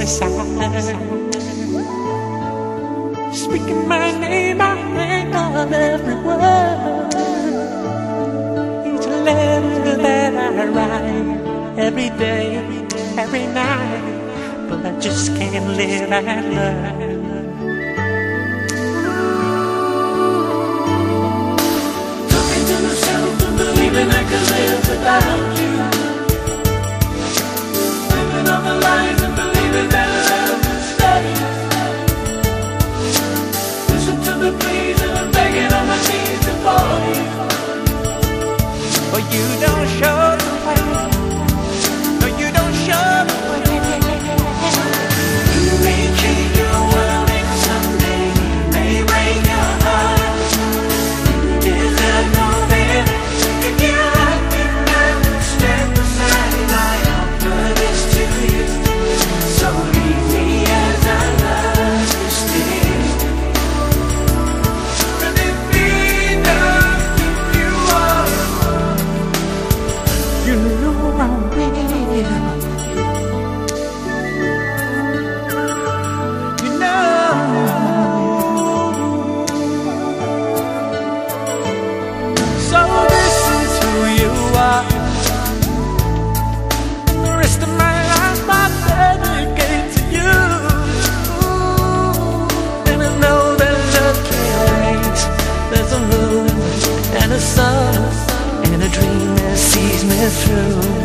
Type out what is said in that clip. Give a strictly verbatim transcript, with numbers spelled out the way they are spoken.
my side. Speaking my name, I hang on every word. Each letter that I write, every day, every night, but I just can't live and learn. Talking to myself and believing I could live without you. Living on the lines and believing that love will stay. Listen to the pleas and I'm begging on my knees for you. But you don't show the way. No, you don't show the way. You may change your world and someday may break your heart. You deserve no better. If you like me, I will stand beside you. I offer this to you. So leave me as I love you still. And if we don't keep you up, you know I will. You know. So this is who you are. The rest of my life I dedicate to you. And I know that love can't wait. There's a moon and a sun and a dream that sees me through.